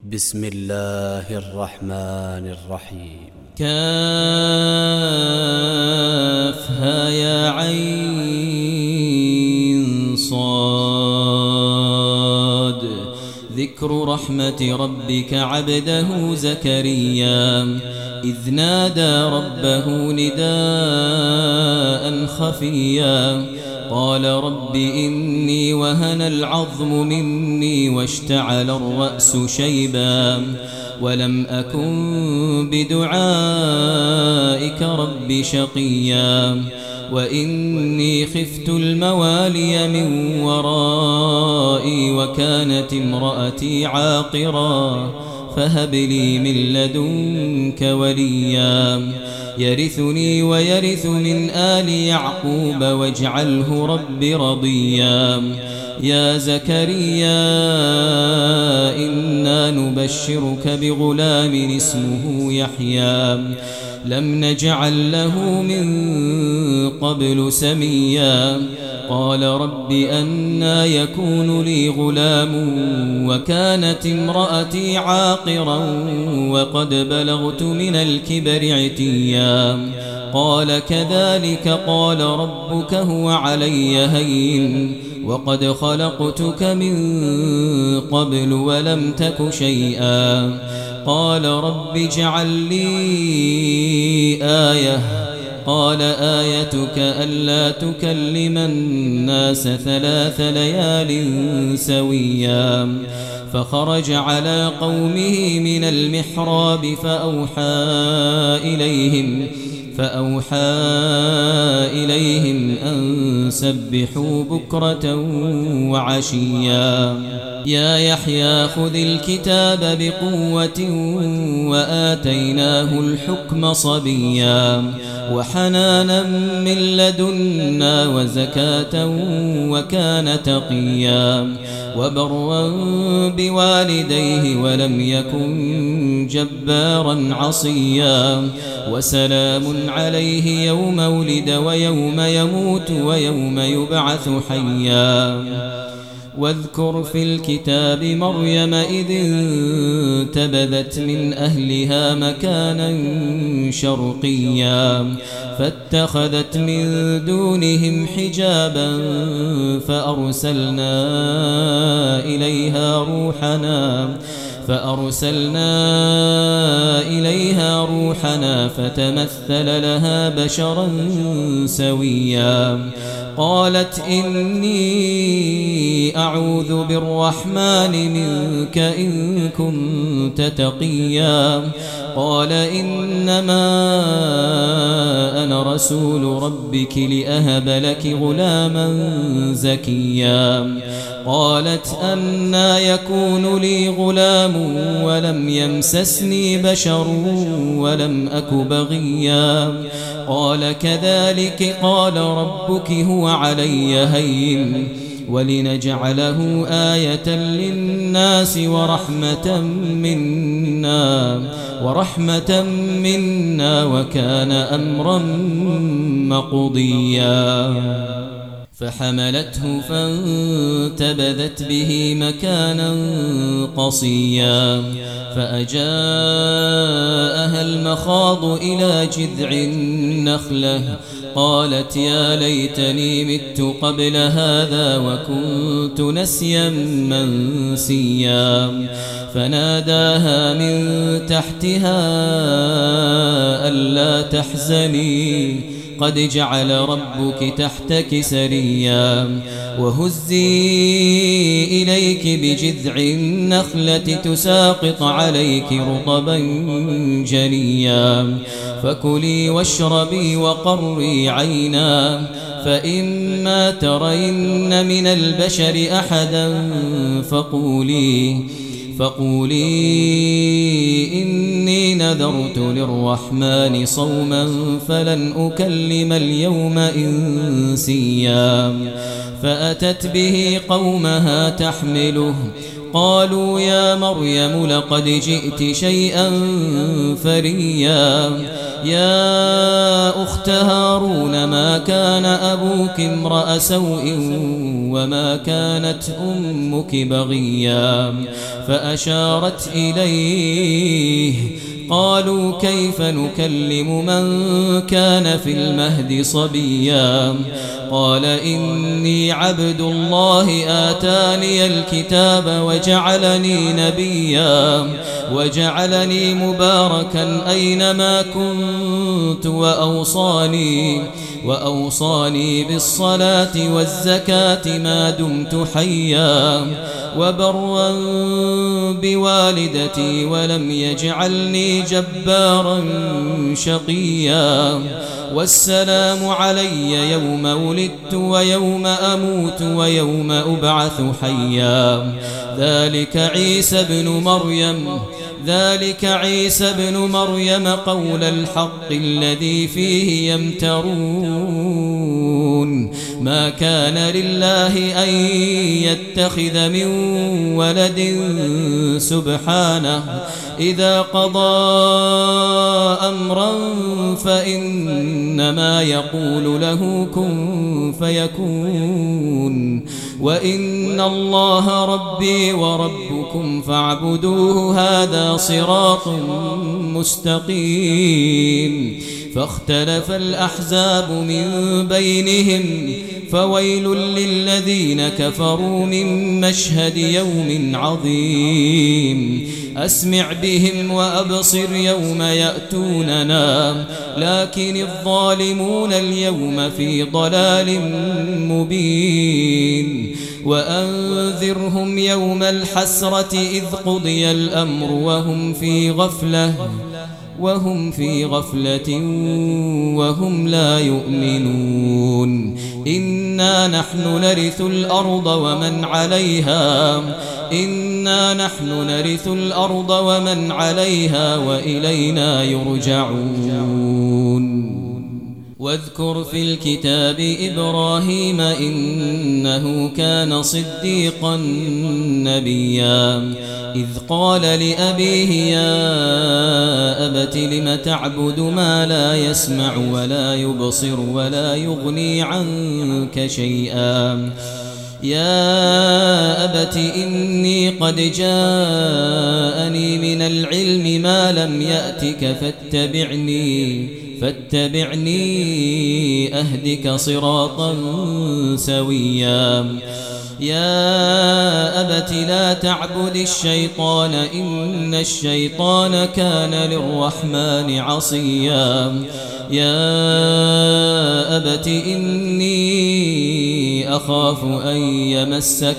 بسم الله الرحمن الرحيم. كافها يا عين صاد. ذكر رحمة ربك عبده زكريا إذ نادى ربه نداء خفيا قال رب إني وهن العظم مني واشتعل الرأس شيبا ولم أكن بدعائك رب شقيا وإني خفت الموالي من ورائي وكانت امرأتي عاقرا فهب لي من لدنك وليا يرثني ويرث من آل يعقوب واجعله رب رضيا. يا زكريا إنا نبشرك بغلام اسمه يحيى لم نجعل له من قبل سميا قال رب أنى يكون لي غلام وكانت امرأتي عاقرا وقد بلغت من الكبر عتيا قال كذلك قال ربك هو علي هين وقد خلقتك من قبل ولم تك شيئا قال رب اجعل لي آية قال آيتك ألا تكلم الناس 3 ليال سويا فخرج على قومه من المحراب فأوحى إليهم أن سبحوا بكرة وعشيا. يا يحيى خذ الكتاب بقوة وآتيناه الحكم صبيا وحنانا من لدنا وزكاة وكان تقيا وبرا بوالديه ولم يكن جبارا عصيا وسلام عليه يوم ولد ويوم يموت ويوم يبعث حيا. واذكر في الكتاب مريم إذ انتبذت من أهلها مكانا شرقيا فاتخذت من دونهم حجابا فأرسلنا إليها روحنا فتمثل لها بشرا سويا قالت إني أعوذ بالرحمن منك إن كنت تقيا قال إنما أنا رسول ربك لأهب لك غلاما زكيا قالت أنى يكون لي غلام ولم يمسسني بشر ولم أك بغيا قال كذلك قال ربك هو علي هين ولنجعله آية للناس ورحمة منا وكان أمرا مقضيا. فحملته فانتبذت به مكانا قصيا فأجاءها المخاض إلى جذع النخلة قالت يا ليتني مت قبل هذا وكنت نسيا منسيا فناداها من تحتها ألا تحزني قد جعل ربك تحتك سريا وهزي إليك بجذع النخلة تساقط عليك رطبا جنيا فكلي واشربي وقري عينا فإما ترين من البشر أحدا فقولي إني نذرت للرحمن صوما فلن أكلم اليوم إنسيا فأتت به قومها تحمله قالوا يا مريم لقد جئت شيئا فريا يا أخت هارون ما كان أبوك امرأ سوء وما كانت أمك بغيا فأشارت إليه قالوا كيف نكلم من كان في المهد صبيا قال إني عبد الله آتاني الكتاب وجعلني نبيا وجعلني مباركا أينما كنت وأوصاني بالصلاة والزكاة ما دمت حيا وبرا بوالدتي ولم يجعلني جبارا شقيا والسلام علي يوم ولدت ويوم أموت ويوم أبعث حيا ذلك عيسى بن مريم قول الحق الذي فيه يمترون ما كان لله أن يتخذ من ولد سبحانه إذا قضى أمرا فإنما يقول له كن فيكون وإن الله ربي وربكم فاعبدوه هذا صراط مستقيم فاختلف الأحزاب من بينهم فويل للذين كفروا من مشهد يوم عظيم أسمع بهم وأبصر يوم يأتوننا لكن الظالمون اليوم في ضلال مبين وأنذرهم يوم الحسرة إذ قضي الأمر وهم في غفلة وهم لا يؤمنون إنا نحن نرث الأرض ومن عليها وإلينا يرجعون واذكر في الكتاب إبراهيم إنه كان صديقا نبيا إذ قال لأبيه يا أبت لم تعبد ما لا يسمع ولا يبصر ولا يغني عنك شيئا يا أبت إني قد جاءني من العلم ما لم يأتك فاتبعني أهدك صراطا سويا يا أبت لا تعبد الشيطان إن الشيطان كان للرحمن عصيا يا أبت إني أخاف أن يمسك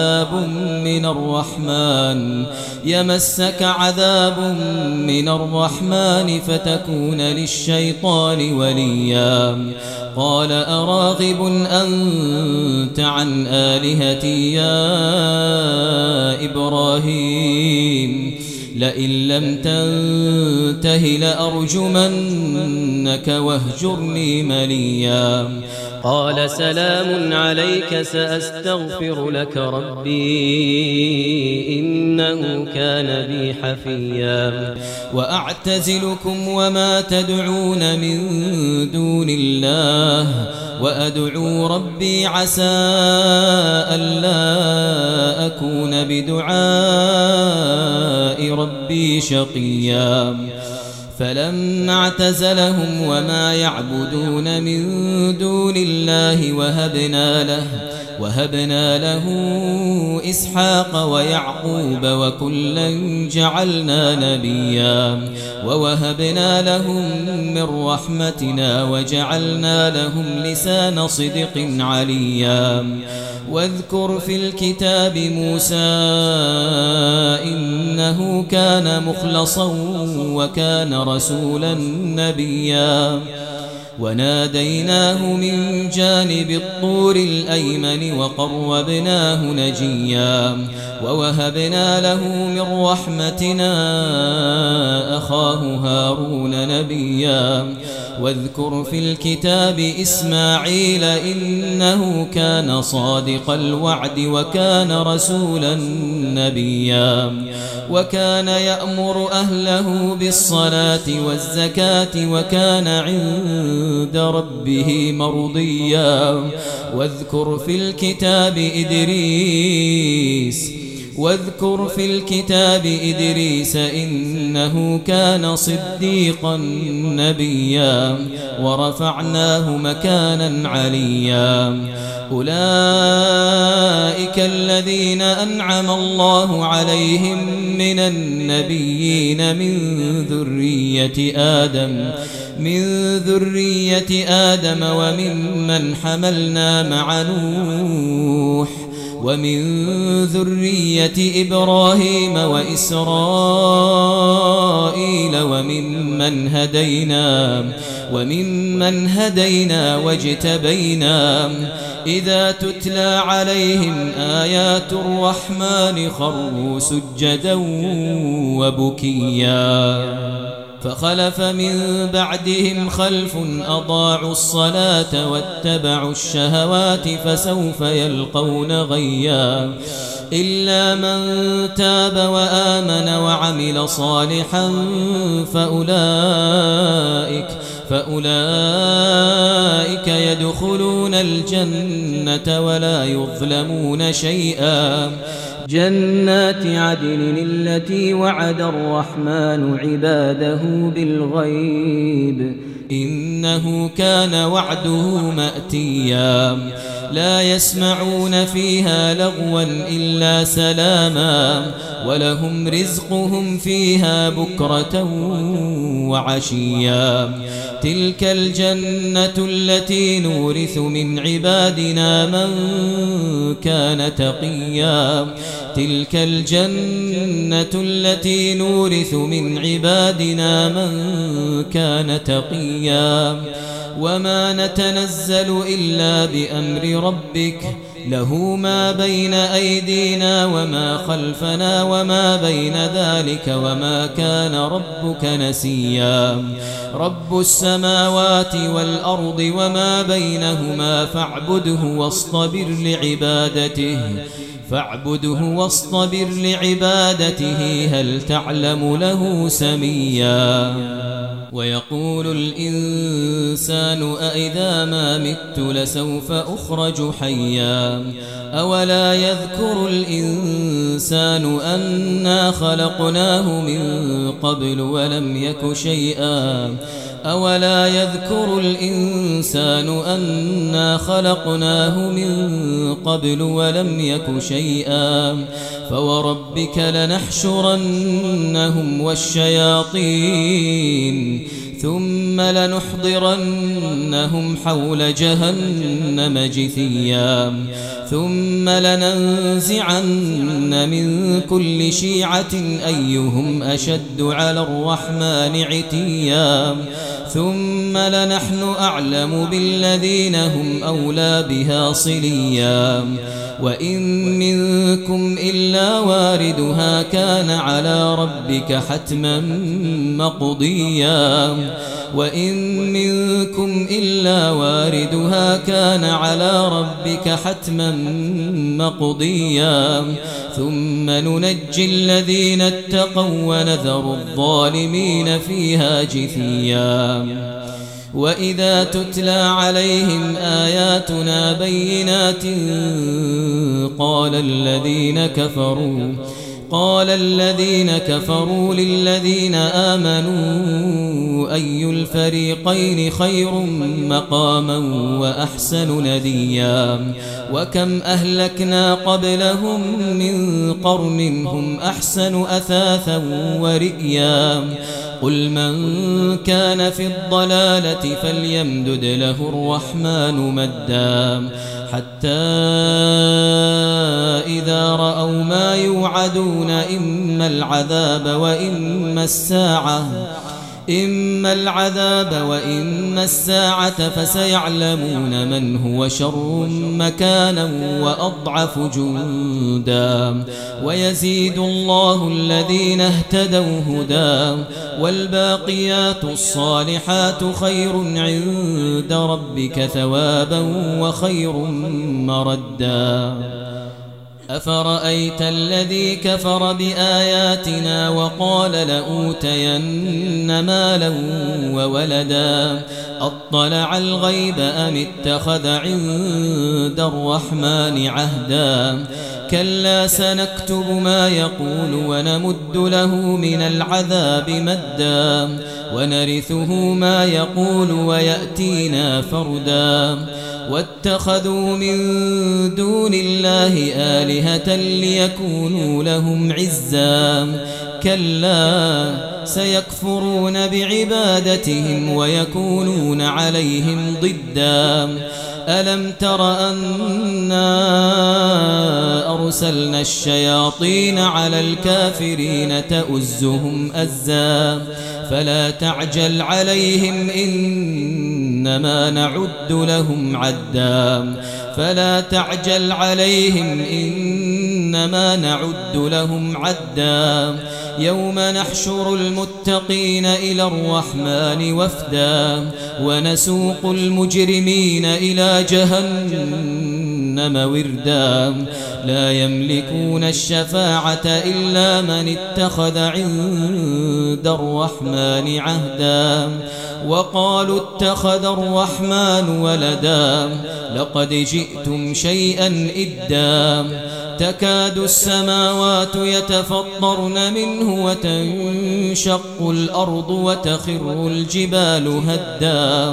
عذاب من الرحمن فتكون للشيطان وليا قال أراغب أنت عن آلهتي يا إبراهيم لئن لم تنته لأرجمنك واهجرني مليا قال سلام عليك سأستغفر لك ربي إنه كان بي حفيا وأعتزلكم وما تدعون من دون الله وأدعو ربي عسى ألا أكون بدعاء ربي شقيا فلما اعتزلهم وما يعبدون من دون الله وهبنا له إسحاق ويعقوب وكلا جعلنا نبيا ووهبنا لهم من رحمتنا وجعلنا لهم لسان صدق عليا واذكر في الكتاب موسى إنه كان مخلصا وكان رسولا نبيا وناديناه من جانب الطور الأيمن وقربناه نجيا ووهبنا له من رحمتنا أخاه هارون نبيا واذكر في الكتاب إسماعيل إنه كان صادق الوعد وكان رسولا نبيا وكان يأمر أهله بالصلاة والزكاة وكان عند ربه مرضيا واذكر في الكتاب إدريس إنه كان صديقا نبيا ورفعناه مكانا عليا أولئك الذين أنعم الله عليهم من النبيين من ذرية آدم وممن حملنا مع نوح ومن ذرية إبراهيم وإسرائيل وممن هدينا واجتبينا إذا تتلى عليهم آيات الرحمن خروا سجدا وبكيا فخلف من بعدهم خلف أضاعوا الصلاة واتبعوا الشهوات فسوف يلقون غيا إلا من تاب وآمن وعمل صالحا فأولئك يدخلون الجنة ولا يظلمون شيئا جنات عدن التي وعد الرحمن عباده بالغيب إنه كان وعده مأتيا لا يسمعون فيها لغوا إلا سلاما ولهم رزقهم فيها بكرة وعشيا تلك الجنة التي نورث من عبادنا من كان تقيا تلك الجنة التي نورث من عبادنا من كان تقيا وما نتنزل إلا بأمر ربك له ما بين أيدينا وما خلفنا وما بين ذلك وما كان ربك نسيا رب السماوات والأرض وما بينهما فاعبده واصطبر لعبادته هل تعلم له سميا ويقول الإنسان أإذا ما مت لسوف أخرج حيا أولا يذكر الإنسان أنا خلقناه من قبل ولم يك شيئا أولا يذكر الإنسان أنا خلقناه من قبل ولم يك شيئا فوربك لنحشرنهم والشياطين ثم لنحضرنهم حول جهنم جثيا ثم لننزعن من كل شيعة أيهم أشد على الرحمن عتيا ثم لنحن أعلم بالذين هم أولى بها صليا وإن منكم إلا واردها كان على ربك حتما مقضيا وإن منكم إلا واردها كان على ربك حتما مقضيا ثم ننجي الذين اتقوا ونذر الظالمين فيها جثيا وإذا تتلى عليهم آياتنا بينات قال الذين كفروا للذين آمنوا أي الفريقين خير مقاما وأحسن نديا وكم أهلكنا قبلهم من قرن هم أحسن أثاثا ورئيا قل من كان في الضلالة فليمدد له الرحمن مدا حتى إذا رأوا ما يوعدون إما العذاب وإما الساعة إما العذاب وإما الساعة فسيعلمون من هو شر مكانا وأضعف جندا ويزيد الله الذين اهتدوا هدى والباقيات الصالحات خير عند ربك ثوابا وخير مردا أفرأيت الذي كفر بآياتنا وقال لأوتين مالا وولدا أطلع الغيب أم اتخذ عند الرحمن عهدا كلا سنكتب ما يقول ونمد له من العذاب مدا ونرثه ما يقول ويأتينا فردا واتخذوا من دون الله آلهة ليكونوا لهم عزا كلا سيكفرون بعبادتهم ويكونون عليهم ضدا ألم تر أنا أرسلنا الشياطين على الكافرين تؤزهم أزا فلا تعجل عليهم إنما نعد لهم عدا فلا تعجل عليهم إنما نعد لهم عدا يوم نحشر المتقين إلى الرحمن وفدا ونسوق المجرمين إلى جهنم وردا لا يملكون الشفاعة إلا من اتخذ عند الرحمن عهدا وقالوا اتخذ الرحمن ولدا لقد جئتم شيئا إدا تكاد السماوات يتفطرن منه وتنشق الأرض وتخر الجبال هدا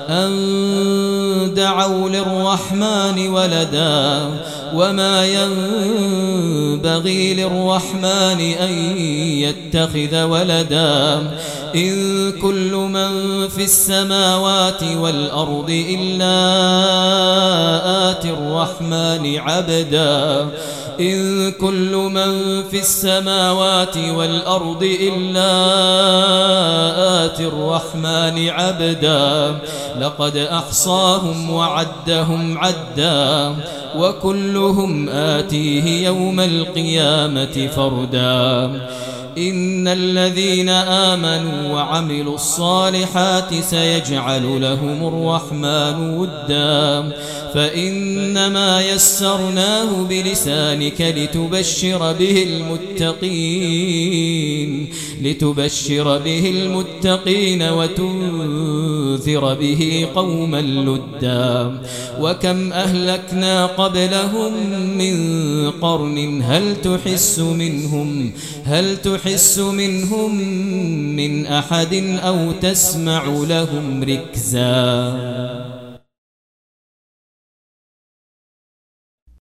أن دعوا للرحمن ولدا وما ينبغي للرحمن أن يتخذ ولدا إن كل من في السماوات والأرض إلا آتي الرحمن عبدا إن كل من في السماوات والأرض إلا آتي الرحمن عبدا لقد أحصاهم وعدهم عدا وكلهم آتيه يوم القيامة فردا إن الذين آمنوا وعملوا الصالحات سيجعل لهم الرحمن ودا فإنما يسرناه بلسانك لتبشر به المتقين وتنذر به قوما لدا وكم أهلكنا قبلهم من قرن هل تحس منهم من أحد أو تسمع لهم ركزا